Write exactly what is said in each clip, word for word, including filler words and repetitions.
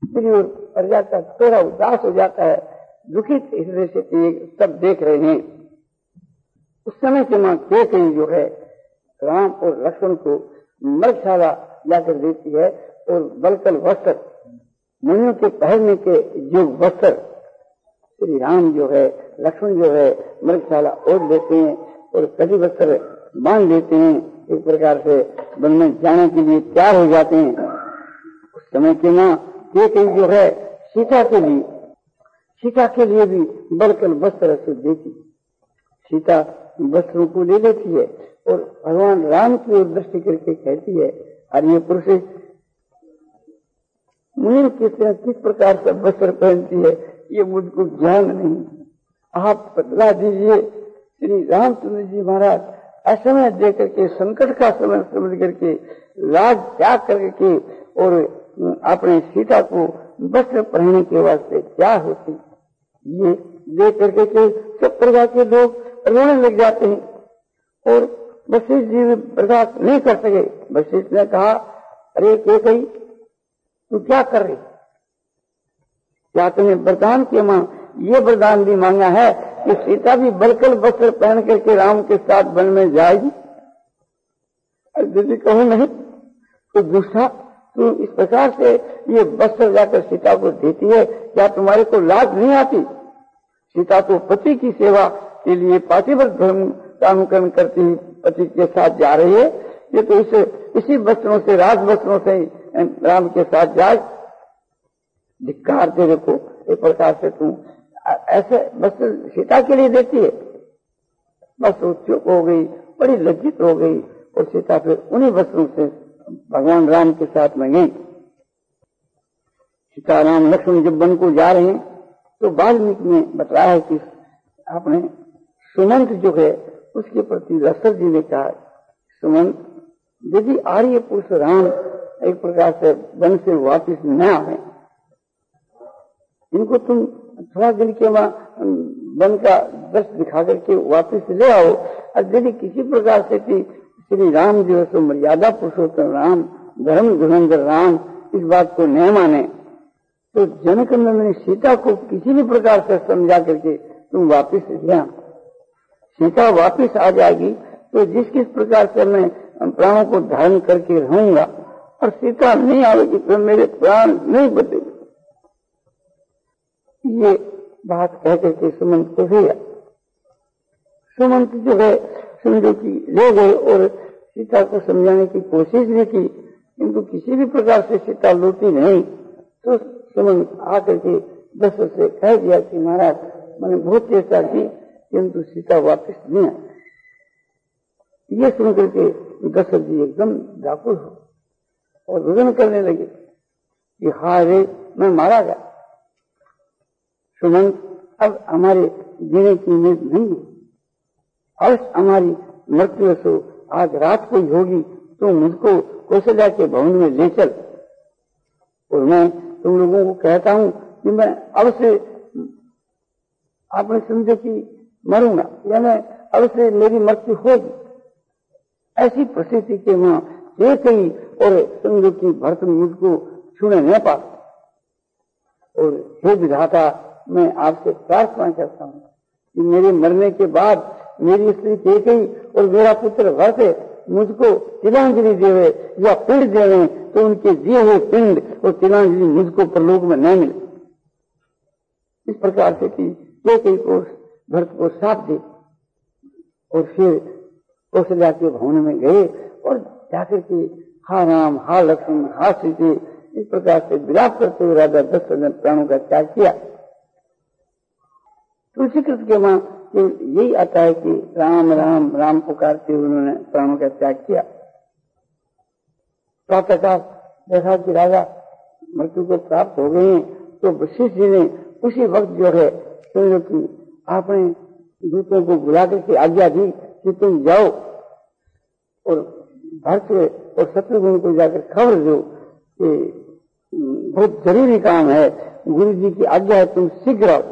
दूसरी ओर पड़ जाता है, थोड़ा उदास हो जाता है, दुखित हृदय से सब देख रहे हैं। उस समय के मां कैकेयी जो है राम और लक्ष्मण को मृगशाला लाकर देती है और बलकल वस्त्र, मुनियों के पहनने के जो वस्त्र श्री राम जो है लक्ष्मण जो है मृगशाला ओढ़ लेते हैं और कटी वस्त्र बांध लेते हैं, एक प्रकार से वन में जाने के लिए तैयार हो जाते हैं। उस समय के मां कैकेयी जो है सीता के लिए सीता के लिए भी बलकल वस्त्र से देती, सीता वस्त्रों को ले लेती है और भगवान राम की ओर दृष्टि करके कहती है, अरे ये पुरुष मुनि किस किस प्रकार से वस्त्र पहनती है, ये मुझको ज्ञान नहीं, आप बदला दीजिए। श्री रामचंद्र जी महाराज असमय दे करके, संकट का समय समझ करके, राज त्याग करके और अपने सीता को वस्त्र पहनने के वास्ते क्या होती, ये देख करके के सब प्रकार के लोग रोने लग जाते हैं और वशिष्ठ जी बर्दाश्त नहीं कर सके। वशिष्ठ ने कहा, अरे कैकेयी तू क्या कर रही, क्या तुमने वरदान किया? मां ये वरदान भी मांगा है कि सीता भी बलकल वस्त्र पहन करके राम के साथ वन में जाएगी। यदि कहो नहीं तो दूसरा तू इस प्रकार से ये वस्त्र जाकर सीता को देती है, क्या तुम्हारे को लाज नहीं आती? सीता तो पति की सेवा के लिए पातिव्रत धर्म का अनुकरण करती हुई पति के साथ जा रही है, ये तो इसे इसी वस्त्रों से, राज वस्त्रों से राम के साथ जाए। धिक्कार तेरे को, एक प्रकार से तू ऐसे वस्त्र सीता के लिए देती है। बस वो चुप हो गई, बड़ी लज्जित हो गई और सीता फिर उन्हीं वस्त्रों से भगवान राम के साथ में गई। सीता राम लक्ष्मण जब वन को जा रहे हैं तो वाल्मीकि ने बताया है कि आपने सुमंत जो है उसके प्रति दशरथ जी ने कहा, सुमंत यदि आर्य पुरुष राम एक प्रकार से वन से वापिस न आए, इनको तुम थोड़ा दिन के वहां वन का दृश्य दिखा करके वापिस ले आओ। और यदि किसी प्रकार से कि श्री राम जो है सो मर्यादा पुरुषोत्तम राम, धर्म धुरंधर राम इस बात को न माने, तो जनक नंदन सीता को किसी भी प्रकार से समझा करके तुम वापिस ले आओ। सीता वापिस आ जाएगी तो जिस किस प्रकार से मैं प्राणों को धारण करके रहूंगा, और सीता नहीं आएगी तो मेरे प्राण नहीं बचेंगे। ये बात कह करके सुमंत को भेजा। सुमंत जो है समझो कि ले गए और सीता को समझाने की कोशिश भी की, किंतु किसी भी प्रकार से सीता लौटी नहीं। तो सुमंत आकर के दशरथ से कह दिया कि महाराज मैंने बहुत चेष्टा की किंतु सीता वापस नहीं आई। ये सुन करके दशरथ जी एकदम व्याकुल हो और रुदन करने लगे कि हाय रे मैं मारा गया। सुमंत अब हमारे जीने की उम्मीद नहीं है, अवश्य हमारी मृत्यु सो आज रात को ही होगी, तो मुझको कौशल्या के भवन में ले चल और मैं तुम लोगों को कहता हूं कि मैं अवश्य आपने समझो कि मरूंगा या मैं अवश्य मेरी मृत्यु होगी। ऐसी परिस्थिति के वहां कैकेयी और समझो कि भरत मुझको छूने न पा। और हे विधाता मैं आपसे प्रार्थना करता हूं कि मेरे मरने के बाद मेरी स्त्री कैकेयी और मेरा पुत्र भरत मुझको तिलांजलि देवे या पिंड देवे, तो उनके दिए हुए पिंड और तिलांजलि मुझको परलोक में न मिले। इस प्रकार से कि कैकेयी को भरत को साथ दे और फिर कौशल्या के भवन में गए और जाकर के हा राम हा लक्ष्मण हा सीते इस प्रकार से विलाप करते हुए राजा दशरथ ने प्राणों का त्याग किया। तुलसीकृत के वहां यही आता है कि राम राम राम पुकारते हुए उन्होंने प्राणों का त्याग किया। प्रातःकाल देखा कि राजा मृत्यु को प्राप्त हो गए हैं, तो वशिष्ठ जी ने उसी वक्त जो है समझो कि आपने दूतों को बुला करके आज्ञा दी कि तुम जाओ और भरत और शत्रुघ्न को जाकर खबर दो कि बहुत जरूरी काम है, गुरु जी की आज्ञा है, तुम शीघ्र आओ।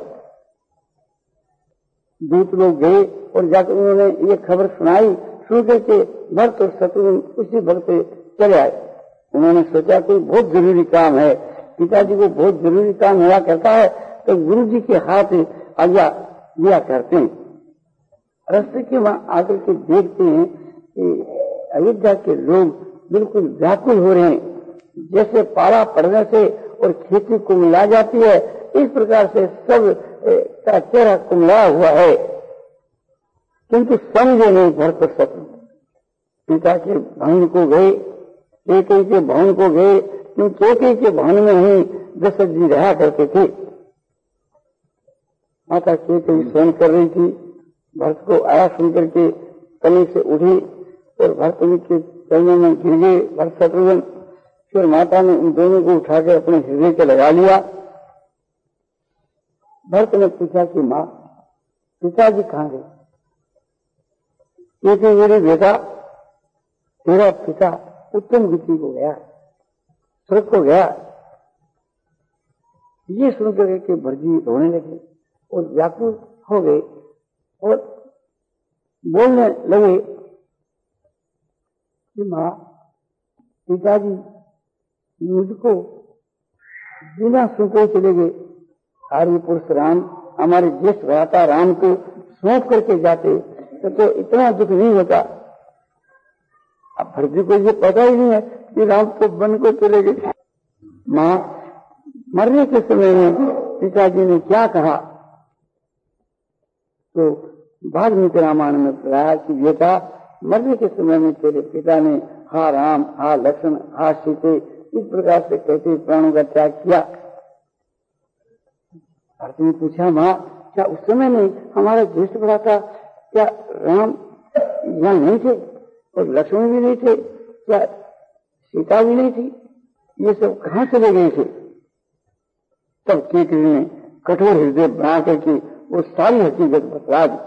दूत लोग गए और जाकर उन्होंने ये खबर सुनाई। सुन करके भरत और शत्रुघ्न उसी वक्त चले आए। उन्होंने सोचा कि बहुत जरूरी काम है, पिताजी को बहुत जरूरी काम हुआ करता है तो गुरु जी के हाथ आज्ञा लिया करते हैं। रास्ते के वहां आकर के देखते हैं कि अयोध्या के लोग बिल्कुल व्याकुल हो रहे हैं, जैसे पाला पड़ने से और खेती कुमला जाती है इस प्रकार से सब का चेहरा कुमला हुआ है, किंतु समझे नहीं भरत शत्रु। पिता के भवन को गए, केकई के भवन को गए, क्योंकि केकई के भवन में ही दशरथ जी रहा करते थे। माता केकई सोन कर रही थी, भरत को आया सुनकर के कनी से उठी और भरत के चरणों में गिर गए भरत शत्रुघ्न। फिर माता ने उन दोनों को उठाकर अपने हृदय के लगा लिया। भरत ने पूछा कि माँ पिताजी कहाँ गए? क्योंकि मेरे बेटा तेरा पिता उत्तम गति को गया, स्वर्ग को गया। ये सुनकर के भरजी रोने लगे और व्याकुल हो गए और बोलने लगे कि माँ पिताजी मुझको बिना सुनकर चले गए। आर्य पुरुष राम हमारे ज्येष्ठ भ्राता राम को सौंप करके जाते तो, तो इतना दुख नहीं होता। अब भरजी को ये पता ही नहीं है कि राम तो वन को चले गए। माँ मरने के समय में पिताजी ने क्या कहा तो वाल्मीकि रामायण में बताया कि बेटा मरने के समय में तेरे पिता ने हा राम हा लक्ष्मण हा सीते इस प्रकार से कहते प्राणों का त्याग किया। भरत ने पूछा माँ क्या उस समय में हमारा ज्येष्ठ भ्राता क्या राम यहाँ नहीं थे और लक्ष्मण भी नहीं थे, क्या सीता भी नहीं थी, ये सब कहाँ चले गए थे? तब केकई ने कठोर हृदय बना करके वो सारी हकीकत बतला दी।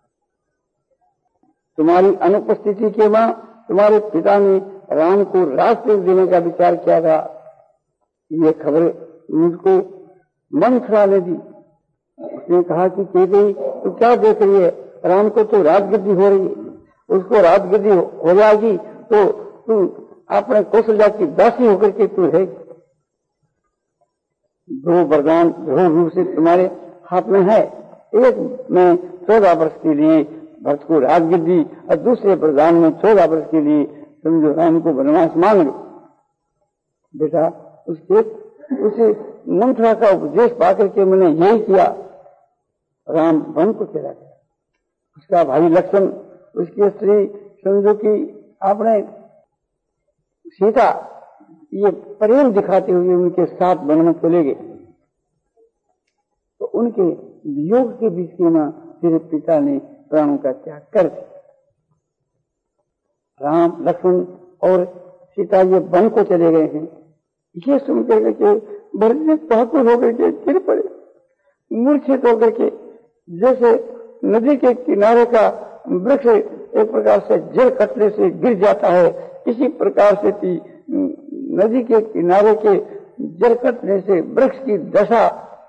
तुम्हारी अनुपस्थिति के बाद तुम्हारे पिता ने राम को राजतिलक देने का विचार किया था। ये खबर मुझको मन खराने दी। उसने कहा कि केकई तू क्या देख रही है, राम को तो राजगद्दी हो रही है, उसको राजगद्दी हो जाएगी तो तू अपने कौशल्या की दासी होकर के तू रहेगी। दो वरदान दो रूप से तुम्हारे हाथ में है, एक में चौदह वर्ष के लिए भरत को राजगद्दी और दूसरे वरदान में चौदह वर्ष के लिए समझो राम को वनवास मांग लो। बेटा उसके उसे मंत्रा का उपदेश पाकर के मैंने यही किया, राम वन को चला गया। उसका भाई लक्ष्मण उसकी स्त्री समझो कि आपने सीता ये प्रेम दिखाते हुए उनके साथ वन में चले गए। तो उनके वियोग के बीच में तेरे पिता ने प्राणों का त्याग कर दिया। राम लक्ष्मण और सीता ये वन को चले गए हैं। ये सुनकर के भरत ने व्याकुल होकर के गिर पड़े, मूर्छित होकर के जैसे नदी के किनारे का वृक्ष एक प्रकार से जल कटने से गिर जाता है, इसी प्रकार से थी नदी के किनारे के जल कटने से वृक्ष की दशा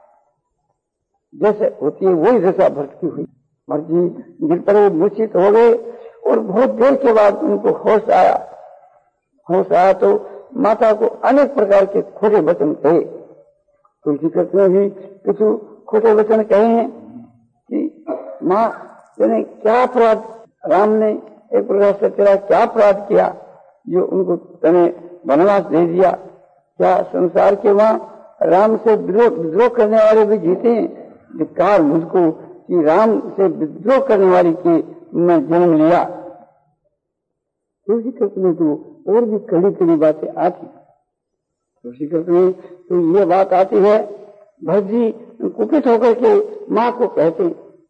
जैसे होती है वही दशा भरत की हुई। भरत जी गिर पड़े, मूर्छित हो गए और बहुत देर के बाद उनको होश आया। होश आया तो माता को अनेक प्रकार के खोटे वचन कहे। तुलसीकृत में भी कुछ खोटे वचन कहे हैं कि माँ तेने क्या अपराध, राम ने एक प्रकार से तेरा क्या अपराध किया जो उनको तने वनवास दे दिया? क्या संसार के वहाँ राम से विद्रोह करने वाले भी जीते हैं? धिक्कार मुझको कि राम से विद्रोह करने वाली के मैं जन्म लिया। तुलसीकृत में तो और भी कड़ी कड़ी बातें आती। तुलसीकृत में तो ये बात आती है, भरत जी कुपित होकर के माँ को कहते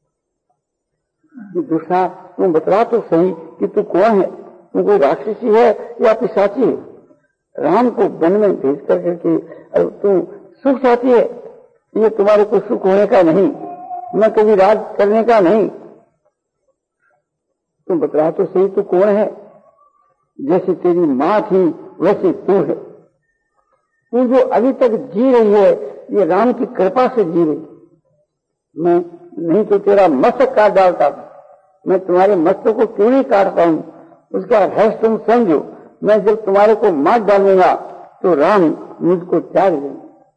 कि दुष्टा तुम बतला तो सही कि तू कौन है, तू कोई राक्षसी है या पिशाची है? राम को वन में भेज कर करके तू सुख चाहती है, ये तुम्हारे को सुख होने का नहीं, मैं कभी राज करने का नहीं। तुम बतला तो सही तू कौन है? जैसे तेरी माँ थी वैसे तू है। तू जो अभी तक जी रही है ये राम की कृपा से जी रही। मैं नहीं तो तेरा मस्तक काट डालता, मैं तुम्हारे मस्तक को क्यों नहीं काटता हूँ उसका रहस्य तुम समझो। मैं जब तुम्हारे को मार डालूंगा तो राम मुझको त्याग देंगे।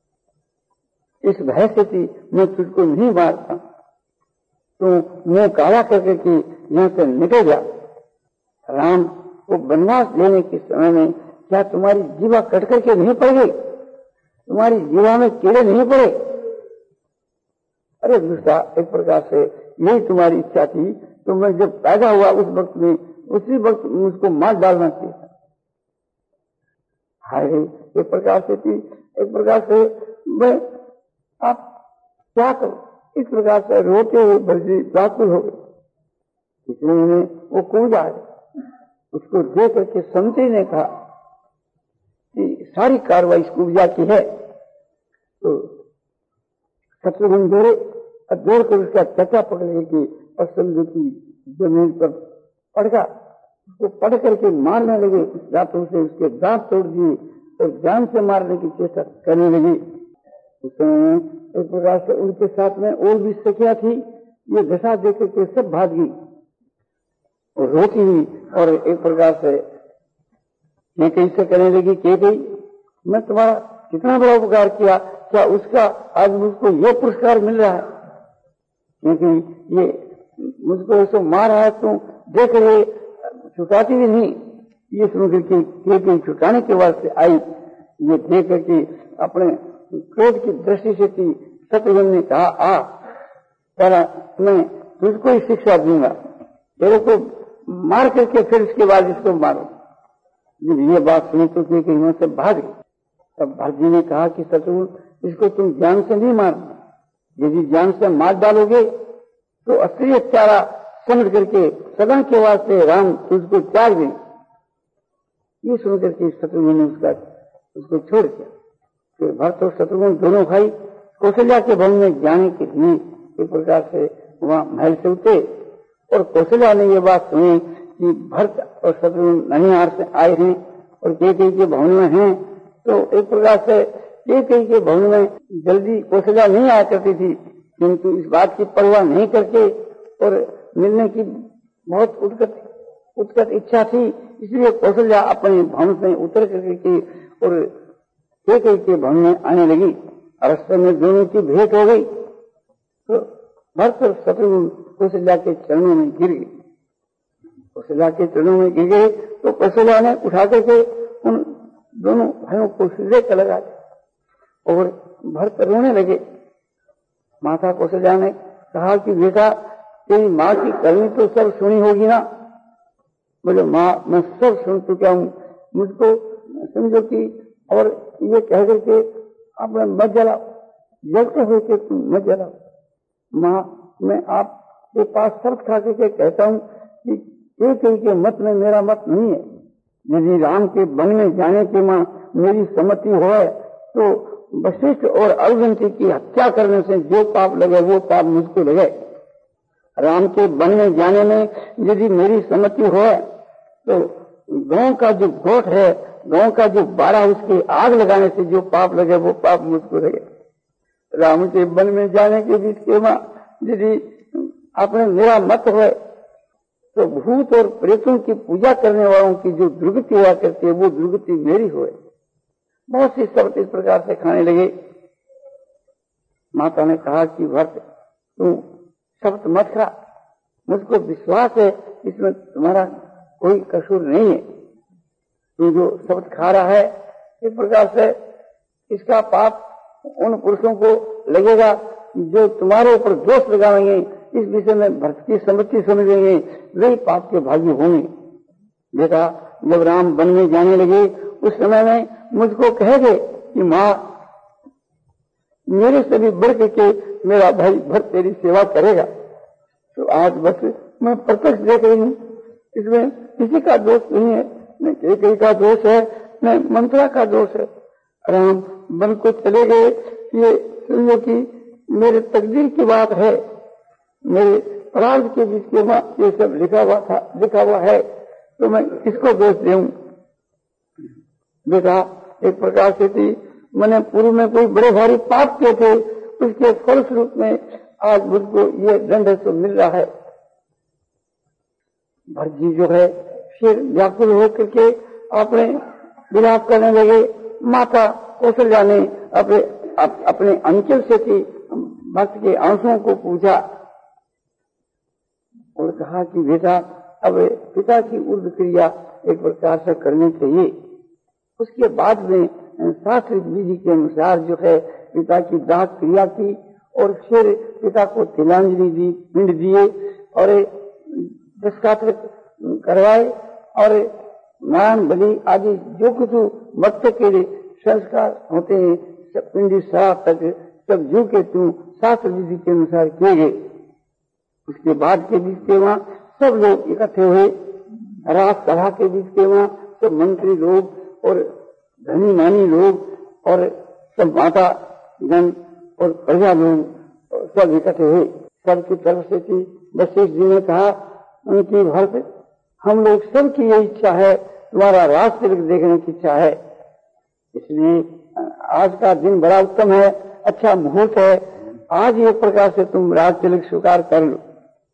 इस भय से थी मैं तुझको नहीं मारता, तो मुंह काला करके कि यहाँ से निकल जा। राम को वनवास लेने के समय में क्या तुम्हारी जीवा कट करके नहीं पड़ गई? तुम्हारी जीवा में कीड़े नहीं पड़े? अरे दूसरा, एक प्रकार से यही तुम्हारी इच्छा थी, तो मैं जब पैदा हुआ उस वक्त में उसी वक्त मुझको मार डालना चाहिए। हाय, एक प्रकार से थी, एक प्रकार से मैं आप क्या करो, इस प्रकार से रोते हुए बल्कि व्याकुल हो गए। इसलिए उन्हें वो कूद आए, उसको देख करके संतरी ने कहा कि सारी कार्रवाई इस कुब्जा की है। तो शत्रुघ्न दौड़े और दौड़कर उसका चचा पकड़े कि और समझो की जमीन पर पड़ गया, उसको पड़ करके मारने लगे, दांतों से उसके दांत तोड़ दिए और जान से मारने की चेष्टा करने लगी। उस समय एक प्रकार से उनके साथ में और भी सखियां थी, ये दशा देख के सब भाग गई और रोती हुई, और एक प्रकार से मैं कैसे करने लगी कि गई मैं तुम्हारा कितना बड़ा उपकार किया, क्या उसका आज मुझको ये पुरस्कार मिल रहा है? क्योंकि ये मुझको ऐसे मार रहा है, तो देख रहे छुटाती भी नहीं। ये सुनकर के छुटाने के वास्ते आई, ये देख करके अपने क्रोध की दृष्टि से थी। शत्रुघ्न ने कहा आ तेरा मैं तुझको ही शिक्षा दूंगा, तेरे को मार करके फिर इसके बाद इसको मारो। जब ये बात सुनी तो कहीं से भाग गई। तब भरत ने कहा कि शत्रुघ्न इसको तुम जान से नहीं मारना, यदि जान से मार डालोगे तो असली हत्यारा समझ करके सदा के वास्ते राम तुझको त्याग दें। ये सुनकर के शत्रुघ्न ने उसका उसको छोड़ दिया। फिर भरत और शत्रुघ्न दोनों भाई कौशल्या के भवन में जाने के लिए एक प्रकार से वहां महल से उतरे, और कौशल्या ने ये बात सुनी कि भरत और शत्रुघ्न ननिहार से आए हैं और कैकेयी के भवन में हैं। तो एक प्रकार से कैकेयी के भवन में जल्दी कौशल्या नहीं आया करती थी, किंतु इस बात की परवाह नहीं करके और मिलने की बहुत उत्कट उत्कट इच्छा थी, इसलिए कौशल्या अपने भवन से उतर करके और कैकेयी के भवन में आने लगी। रास्ते में दोनों की भेंट हो गई, तो भरत और शत्रुघ्न कौशल्या के चरणों में गिर गए। कौशल्या के चरणों में गिर गए तो कौशल्या ने उठा करके उन दोनों भाइयों को हृदय का लगा दिया और भरत रोने लगे। माता कौशल्या ने कहा कि बेटा तेरी माँ की करनी तो सब सुनी होगी ना? बोले माँ मैं सब सुन चुका हूँ, मुझको समझो कि और ये कह करके आप मत जलाओ, जलते हुए कि तुम मत जलाओ। माँ मैं आपके पास शर्त खा करके कहता हूँ कि कैकेयी के मत में मेरा मत नहीं है। यदि राम के वन में जाने की माँ मेरी सम्मति हो तो वशिष्ठ और अवगंती की हत्या करने से जो पाप लगे वो पाप मुझको लगे। राम के वन में जाने में यदि मेरी सम्मति हो तो गांव का जो गोठ है, गांव का जो बाड़ा, उसके आग लगाने से जो पाप लगे वो पाप मुझको लगे। राम के वन में जाने के बीच के माँ यदि आपने मेरा मत हो तो भूत और प्रेतों की पूजा करने वालों की जो दुर्गति हुआ करती है वो दुर्गति मेरी हो। बहुत सी शब्द इस प्रकार से खाने लगे। माता ने कहा कि भरत तू शब्द मत खा, मुझको विश्वास है इसमें तुम्हारा कोई कसूर नहीं है। तू जो शब्द खा रहा है इस प्रकार से इसका पाप उन पुरुषों को लगेगा जो तुम्हारे ऊपर दोष लगाएंगे, इस विषय में भरत की सम्मति समझेंगे, वही पाप के भागी होंगे। बेटा जब राम वन में जाने लगे उस समय में मुझको कह गए कि माँ मेरे से भी बढ़ के मेरा भाई भरत तेरी सेवा करेगा। तो आज बस मैं प्रत्यक्ष देख रही हूँ, इसमें किसी का दोष नहीं है, न कैकेयी का दोष है न मंत्रा का दोष है। राम वन को चले गए, ये समझो कि मेरे तकदीर की बात है, मेरे प्रार्थ के बीच के माँ ये सब लिखा हुआ था लिखा हुआ है, तो मैं किसको दोष दूं? बेटा एक प्रकार से थी मैंने पूर्व में कोई बड़े भारी पाप किए थे, उसके फलस्वरूप में आज मुझको ये दंड तो मिल रहा है। भरत जी जो है फिर व्याकुल होकर के अपने विलाप करने लगे। माता कौशल्या ने अपने अप, अपने अंचल से थी भक्त के आंसुओं को पूछा और कहा कि बेटा अब पिता की उर्द क्रिया एक प्रकार से करनी चाहिए। उसके बाद में शास्त्र विधि के अनुसार जो है पिता की दाह क्रिया की और फिर पिता को तिलांजलि दी, पिंड दिए और दस्तावेज करवाए और नान बलि आदि जो कुछ भक्त के लिए संस्कार होते हैं सब पिंडी श्राद्ध तक सब जो के तू शास्त्र विधि के अनुसार किए गए। उसके बाद के बीच के वहाँ सब लोग इकट्ठे हुए। राज सभा के बीच के वहाँ सब मंत्री लोग और धनी मानी लोग और सब माता जन और प्रजा लोग सब इकट्ठे हुए। सबकी तरफ से थी वशिष्ठ जी ने कहा उनकी भक्त हम लोग सबकी यही इच्छा है, तुम्हारा राज तिलक देखने की इच्छा है, इसलिए आज का दिन बड़ा उत्तम है, अच्छा मुहूर्त है, आज एक प्रकार से तुम राज तिलक स्वीकार कर लो।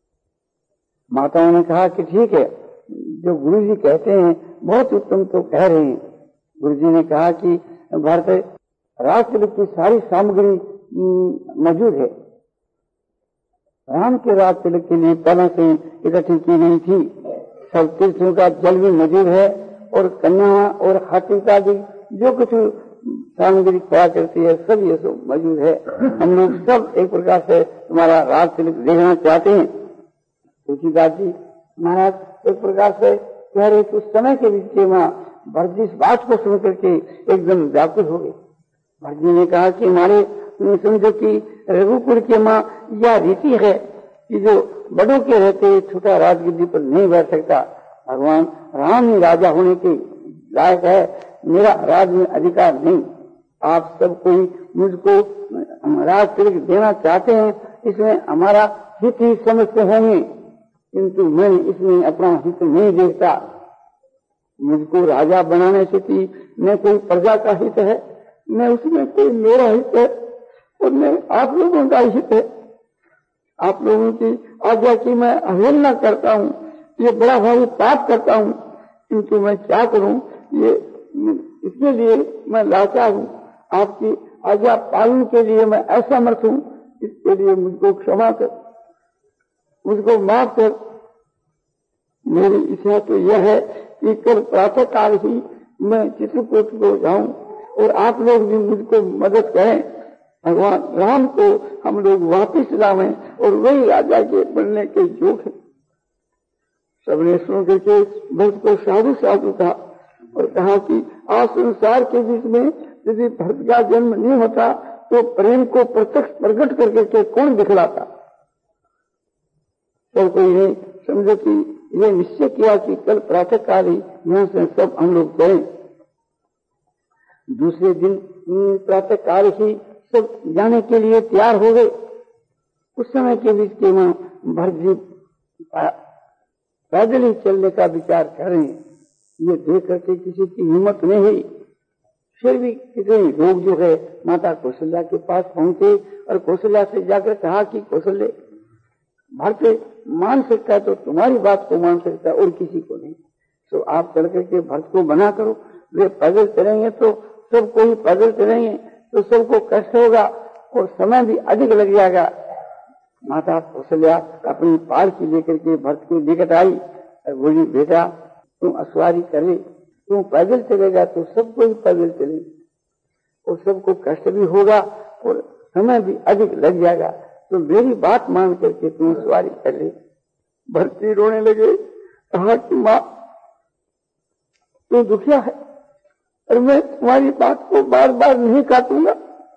माताओं ने कहा कि ठीक है, जो गुरु जी कहते हैं बहुत उत्तम तो कह रहे हैं। गुरु जी ने कहा कि भारत राज तिलक की सारी सामग्री मौजूद है, राम के राज तिलक के लिए पहले से इकट्ठी की नहीं थी, सब तीर्थों का जल भी मौजूद है और कन्या और हाथी का भी जो कुछ सामग्री खोया करती है सब ये सब मौजूद है। हम लोग सब एक प्रकार से तुम्हारा राज तिलक देखना चाहते हैं। तुलसीदास जी महाराज एक प्रकार से कह रहे उस समय के बीच के माँ भरत इस बात को सुन करके एकदम व्याकुल हो गए। भरत जी ने कहा कि हमारे समझो कि रघुकुल के माँ यह रीति है कि जो बड़ों के रहते छोटा राजगद्दी पर नहीं बैठ सकता, भगवान राम ही राजा होने के लायक है, मेरा राज में अधिकार नहीं। आप सब कोई मुझको राज तिलक देना चाहते हैं, इसमें हमारा हित ही समझते होंगे, किंतु मैं इसमें अपना हित नहीं देखता। मुझको राजा बनाने से थी न कोई प्रजा का हित है, न उसमें कोई मेरा हित है और न आप लोगों का हित है। आप लोगों की आज्ञा की मैं अवहेलना करता हूँ, ये बड़ा भारी पाप करता हूँ, किंतु मैं क्या करूँ, ये इसके लिए मैं लाचार हूँ। आपकी आज्ञा पालन के लिए मैं असमर्थ हूँ, इसके लिए मुझको क्षमा कर, मुझको माफ कर। मेरी इच्छा तो यह है कि कल प्रातः काल ही मैं चित्रकूट को जाऊं और आप लोग भी मुझको मदद करें, भगवान राम को हम लोग वापिस लावें और वही राजा के बनने के योग है। सबने सुन करके भरत को साधु साधु कहा और कहा कि आज संसार के बीच में यदि भरत का जन्म नहीं होता तो प्रेम को प्रत्यक्ष प्रकट करके के कौन दिखलाता। सब कोई नहीं समझो कि ये निश्चय किया कि कल प्रातः काल ही यहाँ से सब हम लोग गए। दूसरे दिन प्रातः काल ही सब जाने के लिए तैयार हो गए। उस समय के बीच के वहाँ भरत जी पैदल ही चलने का विचार कर रहे हैं। ये देख करके किसी की हिम्मत नहीं हुई। फिर भी कितने लोग जो है माता कौशल्या के पास पहुंचे और कौशल्या से जाकर कहा कि कौशल्य भरत मान सकता है तो तुम्हारी बात को मान सकता है और किसी को नहीं, तो आप चल करके भरत को बना करो। वे पैदल चलेंगे तो सब कोई पैदल चलेंगे तो सबको कष्ट होगा और समय भी अधिक लग जाएगा। माता कौशल्या अपनी पालकी लेकर के भरत के निकट आई और बोली, बेटा तुम अश्वारी करे, तुम पैदल चलेगा तो सब कोई पैदल चलेंगे और सबको कष्ट भी होगा और समय भी अधिक लग जाएगा, तो मेरी बात मान करके तुम सवारी कर ले। भरत जी रोने लगे, कहा कि माँ तू दुखिया है और मैं तुम्हारी बात को बार बार नहीं काटूंगा।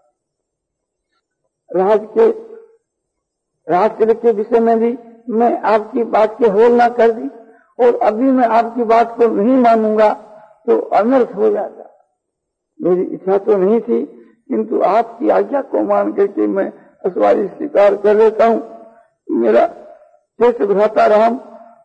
राज के राज तिलक के विषय में भी मैं आपकी बात की अवहेलना कर दी और अभी मैं आपकी बात को नहीं मानूंगा तो अनर्थ हो जाएगा। मेरी इच्छा तो नहीं थी, किंतु आपकी आज्ञा को मान करके मैं अश्वारी स्वीकार कर लेता हूँ। मेरा जैसे भ्राता राम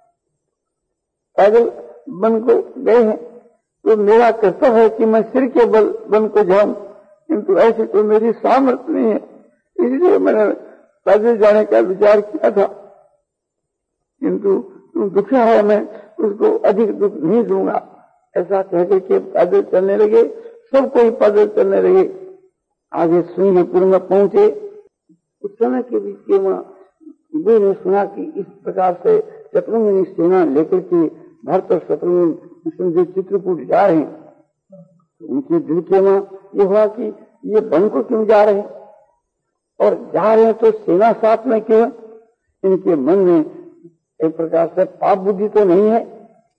पैदल वन को गए हैं तो मेरा कर्तव्य है कि मैं सिर के बल वन को जाऊं, किंतु ऐसे तो मेरी सामर्थ्य नहीं है, इसलिए मैंने पैदल जाने का विचार किया था। किंतु तुम दुखिया है, मैं उसको अधिक दुख नहीं दूंगा। ऐसा कहकर के पैदल चलने लगे, सब कोई पैदल चलने लगे। आगे सिंहपुर में पहुंचे। उस समय के बीच के वहां गुरु ने सुना कि इस प्रकार से शत्रुघ्न सेना लेकर के भरत और शत्रुघ्न चित्रकूट जा रहे हैं। उनके दिल के वहां ये हुआ कि ये वन को क्यों जा रहे हैं, और जा रहे हैं तो सेना साथ में क्यों है। इनके मन में एक प्रकार से पाप बुद्धि तो नहीं है।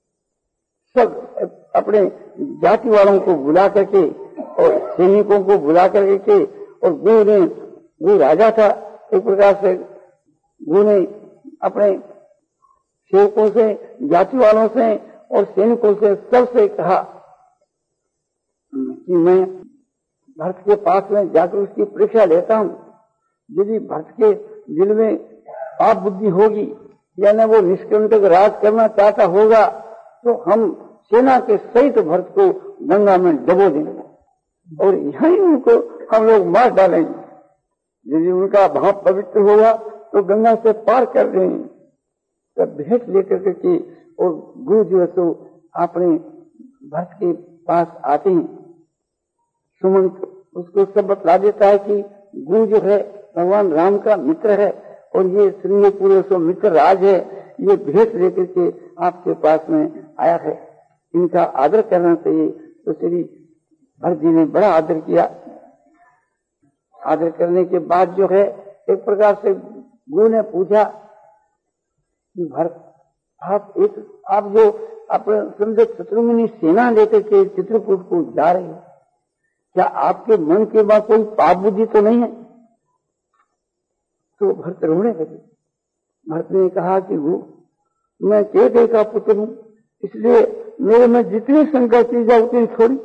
सब अपने जाति वालों को बुला करके और सैनिकों को बुला करके, और गुरु ने गुरु राजा था, एक प्रकार से गुरु ने अपने सेवकों से, जाति वालों से और सैनिकों से सबसे कहा कि मैं भरत के पास में जाकर उसकी परीक्षा लेता हूँ। यदि भरत के दिल में पाप बुद्धि होगी, यानी वो निष्कंटक राज करना चाहता होगा, तो हम सेना के सहित भरत को गंगा में डबो देंगे और यहीं उनको हम लोग मार डालेंगे। यदि उनका भाव पवित्र होगा तो गंगा से पार कर देंगे। तब भेंट लेकर के और गुरु जो है तो अपने भक्त के पास आते हैं। सुमन उसको सब बतला देता है कि गुरु जो है भगवान राम का मित्र है और ये सिंहपुर सो मित्र राज है, ये भेंट लेकर के आपके पास में आया है, इनका आदर करना चाहिए। तो श्री भरत जी ने बड़ा आदर किया। आदर करने के बाद जो है एक प्रकार से गुरु ने पूछा कि भरत आप एक आप जो अपने समझो शत्रुघ्न सेना लेकर के चित्रकूट को जा रहे हो, क्या आपके मन के बाद कोई पाप बुद्धि तो नहीं है। तो भरत रोने लगे। भरत ने कहा कि वो मैं केकई का पुत्र हूँ, इसलिए मेरे में जितनी शंका की जाए उतनी थोड़ी।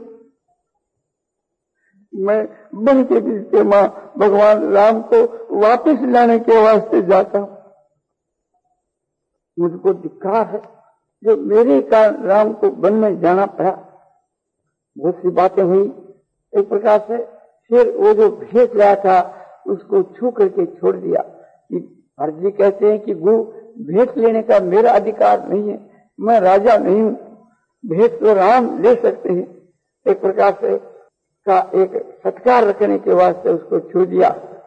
मैं बन के बीच के माँ भगवान राम को वापस लाने के वास्ते जाता हूँ। मुझको धिक्कार है जो मेरे कारण राम को वन में जाना पड़ा। बहुत सी बातें हुई। एक प्रकार से फिर वो जो भेंट लाया था उसको छू करके छोड़ दिया। कि भरत जी कहते हैं कि गुरु भेंट लेने का मेरा अधिकार नहीं है, मैं राजा नहीं हूँ, भेंट तो राम ले सकते हैं। एक प्रकार से का एक सत्कार रखने के वास्ते उसको छू दिया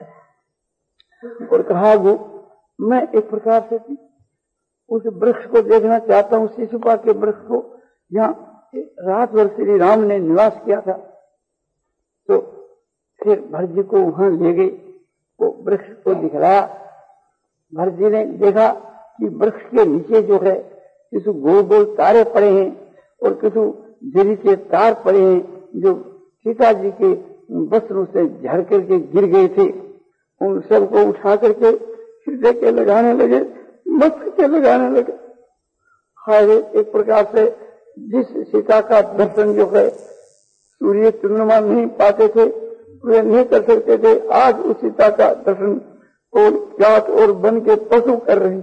और कहा गुरु मैं एक प्रकार से उस वृक्ष को देखना चाहता हूँ, शिशुपा के वृक्ष को, जहाँ रात भर श्री राम ने निवास किया था। तो फिर भरत जी को वहां ले गई, वो वृक्ष को दिखलाया। भरत जी ने देखा कि वृक्ष के नीचे जो है किसी गोल गोल तारे पड़े हैं और किसी जरी के तार पड़े हैं जो सीता जी के वस्त्रों से झड़ करके गिर गए थे। उन सबको उठा करके हृदय के लगाने लगे, मस्तक के लगाने लगे। हाय एक प्रकार से जिस सीता का दर्शन जो है सूर्य चंद्रमा नहीं पाते थे, वे नहीं कर सकते थे, आज उस सीता का दर्शन और जात और बन के पशु कर रही।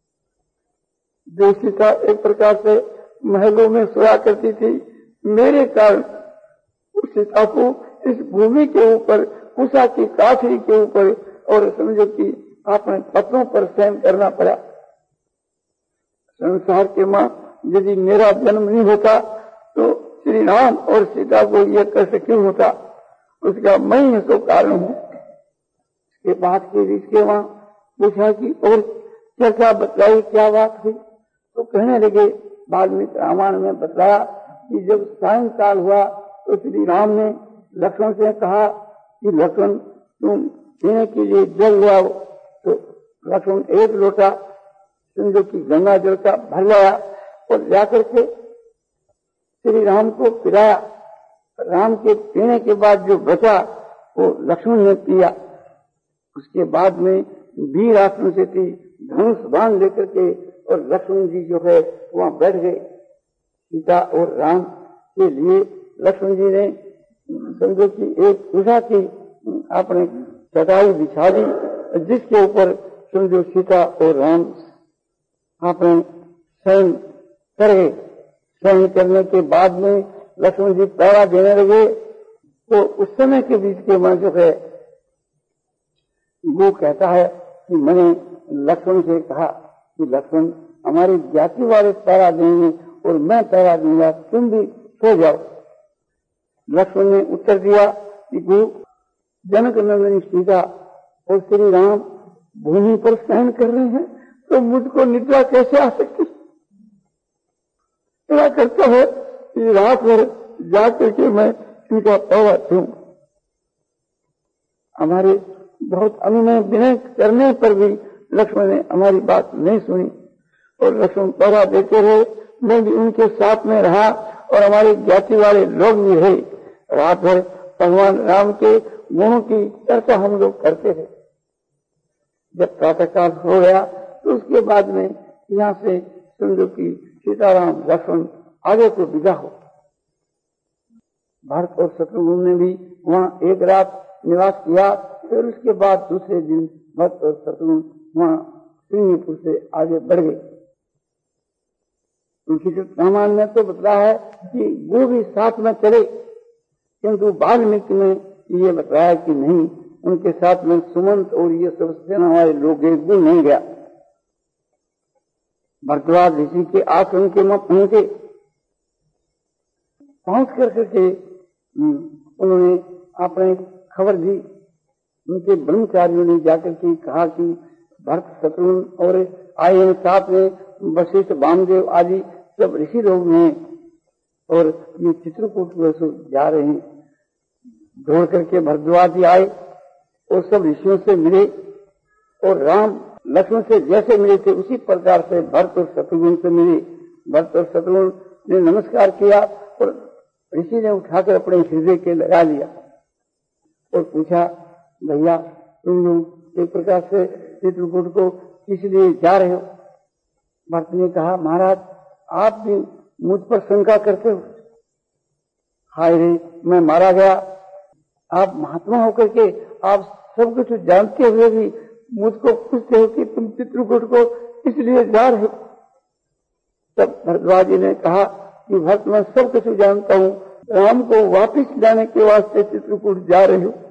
जो सीता एक प्रकार से महलों में सोया करती थी, मेरे कारण उस सीता को इस भूमि के ऊपर कुशा की काठरी के ऊपर और समझो कि अपने पत्रों पर सहन करना पड़ा। संसार के माँ यदि मेरा जन्म नहीं होता तो श्री राम और सीता को यह कष्ट क्यों होता, उसका मैं ही तो कारण हूँ। इसके बाद के इसके वहां पूछा कि और क्या क्या बतलाई, क्या बात हुई। तो कहने लगे वाल्मीकि रामायण में बतलाया कि जब सायंकाल हुआ तो श्री राम ने लक्ष्मण से कहा कि लक्ष्मण तुम पीने के लिए जल लाओ। तो लक्ष्मण एक लोटा समझो कि गंगा जल का भर लाया और जाकर के श्री राम को पिलाया। राम के पीने के बाद जो बचा वो लक्ष्मण ने पिया। उसके बाद में वीर आसन से थी धनुष बाण लेकर के और लक्ष्मण जी जो है वहां बैठ गए। सीता और राम के लिए लक्ष्मण जी ने समझो कि एक उषा की अपने चटाई बिछा दी, जिसके ऊपर समझो सीता और राम अपने शयन कर गए। शयन करने के बाद में लक्ष्मण जी पहरा देने लगे। तो उस समय के बीच के मन जो है वो कहता है कि मैंने लक्ष्मण से कहा कि लक्ष्मण हमारी जाति वाले पहरा देंगे और मैं पहरा दूंगा, तुम भी सो जाओ। लक्ष्मण ने उत्तर दिया कि गुरु जनक नंदिनी सीता और श्री राम भूमि पर शयन कर रहे हैं, तो मुझको निद्रा कैसे आ सकती? क्या करता है कि रात भर जाकर के मैं इनका पौवा दूं। हमारे बहुत अनुनय विनय करने पर भी लक्ष्मण ने हमारी बात नहीं सुनी और लक्ष्मण पौवा देते रहे। मैं भी उनके साथ में रहा और हमारे ज्ञाति वाले लोग भी रहे। रात भर भगवान राम के गुणों की चर्चा हम लोग करते थे। जब प्रातःकाल हो गया तो उसके बाद में यहाँ से समझो कि सीताराम लक्ष्मण आगे को विदा हो। भरत और शत्रुघ्न ने भी वहाँ एक रात निवास किया। फिर उसके बाद दूसरे दिन भरत और शत्रुघ्न वहाँ सिंहपुर से आगे बढ़ गए। उनकी जो सामान्य में तो बतला है कि वो भी साथ में चले, किंतु वाल्मीकि ने ये बताया कि नहीं, उनके साथ में सुमंत और ये सब सेना वाले लोग एक भी नहीं गया। भरद्वाज ऋषि के आश्रम के में पहुंचे। पहुंच कर करके उन्होंने आपने खबर दी। उनके ब्रह्मचारियों ने जाकर के कहा कि भरत शत्रुघ्न और आए हैं, साथ में वशिष्ठ वामदेव आदि सब ऋषि लोग हैं और ये चित्रकूट में जा रहे हैं। दौड़ करके भरद्वाज जी आए और सब ऋषियों से मिले और राम लक्ष्मण से जैसे मिले थे उसी प्रकार से भरत और शत्रुघ्न से मिले। भरत और शत्रुघ्न ने नमस्कार किया और ऋषि ने उठाकर अपने हृदय के लगा लिया और पूछा, भैया तुम लोग एक प्रकार से चित्रकूट को किस लिए जा रहे हो? भरत ने कहा, महाराज आप भी मुझ पर शंका करते हो। हाय रे, मैं मारा गया, आप महात्मा होकर के आप सब कुछ जानते हुए भी मुझको पूछते हो कि तुम चित्रकूट को इसलिए जा रहे हो। तब भरद्वाज जी ने कहा कि भक्त मैं सब कुछ जानता हूँ, राम को वापिस लाने के वास्ते चित्रकूट जा रहे हो।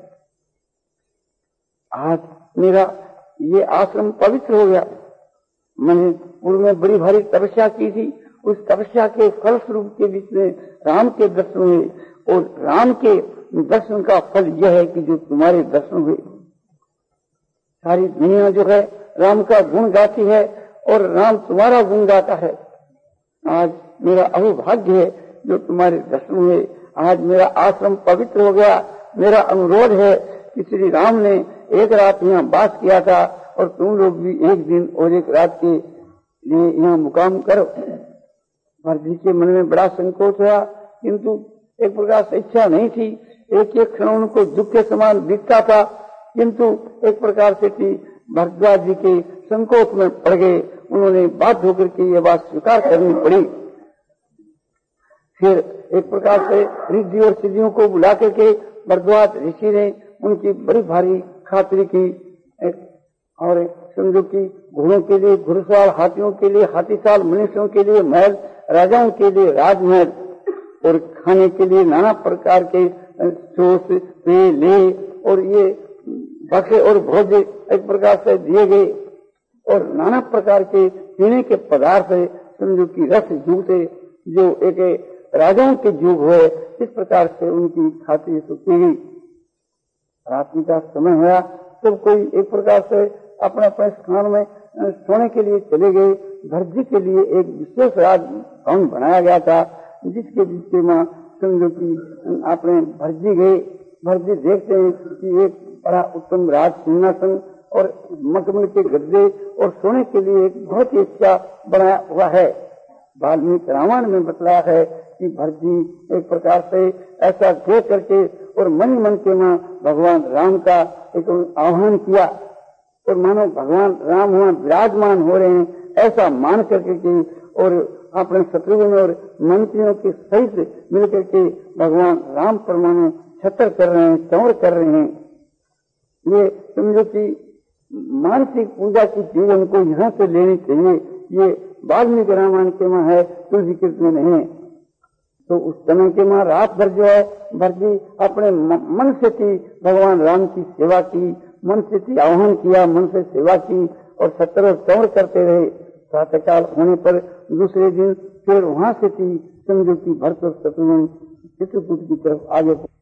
आज मेरा ये आश्रम पवित्र हो गया। मैंने पूर्व में बड़ी भारी तपस्या की थी, उस तपस्या के फलस्वरूप के बीच में राम के दर्शन हुए और राम के दर्शन का फल यह है कि जो तुम्हारे दर्शन हुए। सारी दुनिया जो है राम का गुण गाती है और राम तुम्हारा गुण गाता है। आज मेरा अहोभाग्य है जो तुम्हारे दर्शन हुए। आज मेरा आश्रम पवित्र हो गया। मेरा अनुरोध है कि श्री राम ने एक रात यहाँ वास किया था और तुम लोग भी एक दिन और एक रात के लिए यहाँ मुकाम करो। भरत जी के मन में बड़ा संकोच हुआ, किंतु एक प्रकार से इच्छा नहीं थी। एक एक क्षण उनको दुख के समान दिखता था, किंतु एक प्रकार से थी भरद्वाज जी के संकोच में पड़ गए। उन्होंने बाध्य होकर के ये बात स्वीकार करनी पड़ी। फिर एक प्रकार से रिद्धि और सिद्धियों को बुला करके भरद्वाज ऋषि ने उनकी बड़ी भारी खातिरी की और समझो की घोड़ों के लिए घुड़सवार, हाथियों के लिए हाथीसाल, मनुष्यों के लिए महल, राजाओं के लिए राजमहल और खाने के लिए नाना प्रकार के सोस, पेय, ले और ये बक्से और भोज्य एक प्रकार से दिए गए और नाना प्रकार के पीने के पदार्थ समझो की रस जूते जो एक राजाओं के युग हुए, इस प्रकार से उनकी खातिर तो की गई। रात्रि का समय हुआ, सब कोई एक प्रकार से अपने अपने स्थान में सोने के लिए चले गए। भरत जी के लिए एक विशेष राज भवन बनाया गया था, जिसके बीच में समझो की अपने भरत जी गए। भरत जी देखते हैं कि एक बड़ा उत्तम राज सिंहासन और मखमल के गद्दे और सोने के लिए एक बहुत ही अच्छा बनाया हुआ है। वाल्मीकि रामायण में बतलाया है कि भरत जी एक प्रकार से ऐसा देख करके और मन मन के मां भगवान राम का एक आह्वान किया और मानो भगवान राम वहां विराजमान हो रहे हैं ऐसा मान करके के और अपने शत्रुघ्न और मंत्रियों के सहित मिलकर के भगवान राम पर मानो छत्र कर रहे हैं, चौर कर रहे हैं। ये समझो कि मानसिक पूजा की जीवन को यहाँ से लेनी चाहिए। ये वाल्मीकि रामायण के मां है, तुलसी कृत में नहीं है। तो उस समय के मां रात भर जो है भरत जी अपने मन से थी भगवान राम की सेवा की, मन से थी आह्वान किया, मन से सेवा की और सत्रह चौर करते रहे। प्रातःकाल होने पर दूसरे दिन फिर वहां से थी समझो की भरत और शत्रुघ्न चित्रकूट की तरफ आगे